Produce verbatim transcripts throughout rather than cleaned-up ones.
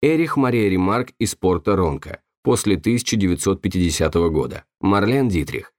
Эрих Мария Ремарк из порта Ронка после тысяча девятьсот пятидесятого года. Марлен Дитрих.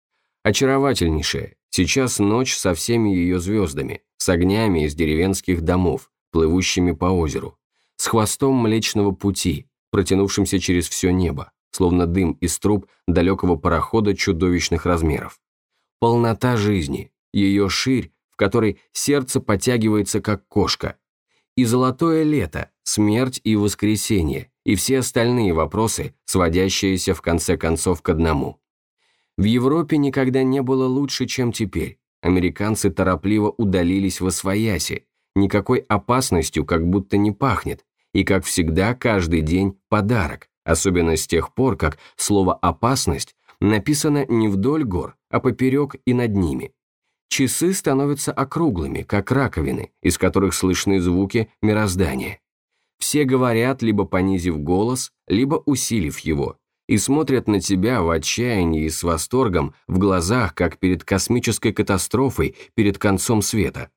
Очаровательнейшая, сейчас ночь со всеми ее звездами, с огнями из деревенских домов, плывущими по озеру, с хвостом Млечного Пути, протянувшимся через все небо, словно дым из труб далекого парохода чудовищных размеров. Полнота жизни, ее ширь, в которой сердце подтягивается как кошка. И золотое лето, смерть и воскресенье, и все остальные вопросы, сводящиеся в конце концов к одному. В Европе никогда не было лучше, чем теперь. Американцы торопливо удалились восвояси, никакой опасностью как будто не пахнет, и, как всегда, каждый день подарок, особенно с тех пор, как слово «опасность» написано не вдоль гор, а поперек и над ними. Часы становятся округлыми, как раковины, из которых слышны звуки мироздания. Все говорят, либо понизив голос, либо усилив его, и смотрят на тебя в отчаянии и с восторгом в глазах, как перед космической катастрофой, перед концом света.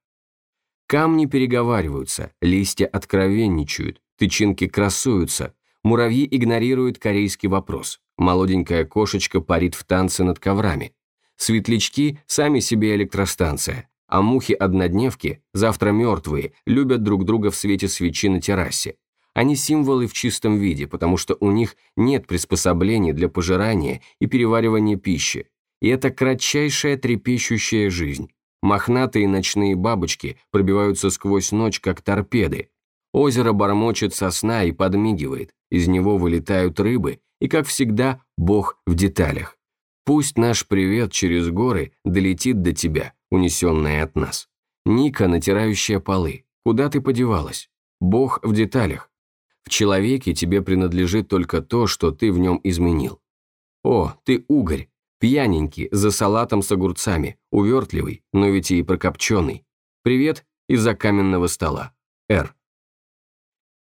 Камни переговариваются, листья откровенничают, тычинки красуются, муравьи игнорируют корейский вопрос, молоденькая кошечка парит в танце над коврами, светлячки сами себе электростанция, а мухи-однодневки, завтра мертвые, любят друг друга в свете свечи на террасе. Они символы в чистом виде, потому что у них нет приспособлений для пожирания и переваривания пищи, и это кратчайшая трепещущая жизнь. Мохнатые ночные бабочки пробиваются сквозь ночь, как торпеды. Озеро бормочет со сна и подмигивает, из него вылетают рыбы, и, как всегда, Бог в деталях. Пусть наш привет через горы долетит до тебя, унесенная от нас. Ника, натирающая полы, куда ты подевалась? Бог в деталях. В человеке тебе принадлежит только то, что ты в нем изменил. О, ты угорь, пьяненький, за салатом с огурцами, увертливый, но ведь и прокопченый. Привет из-за каменного стола. Р.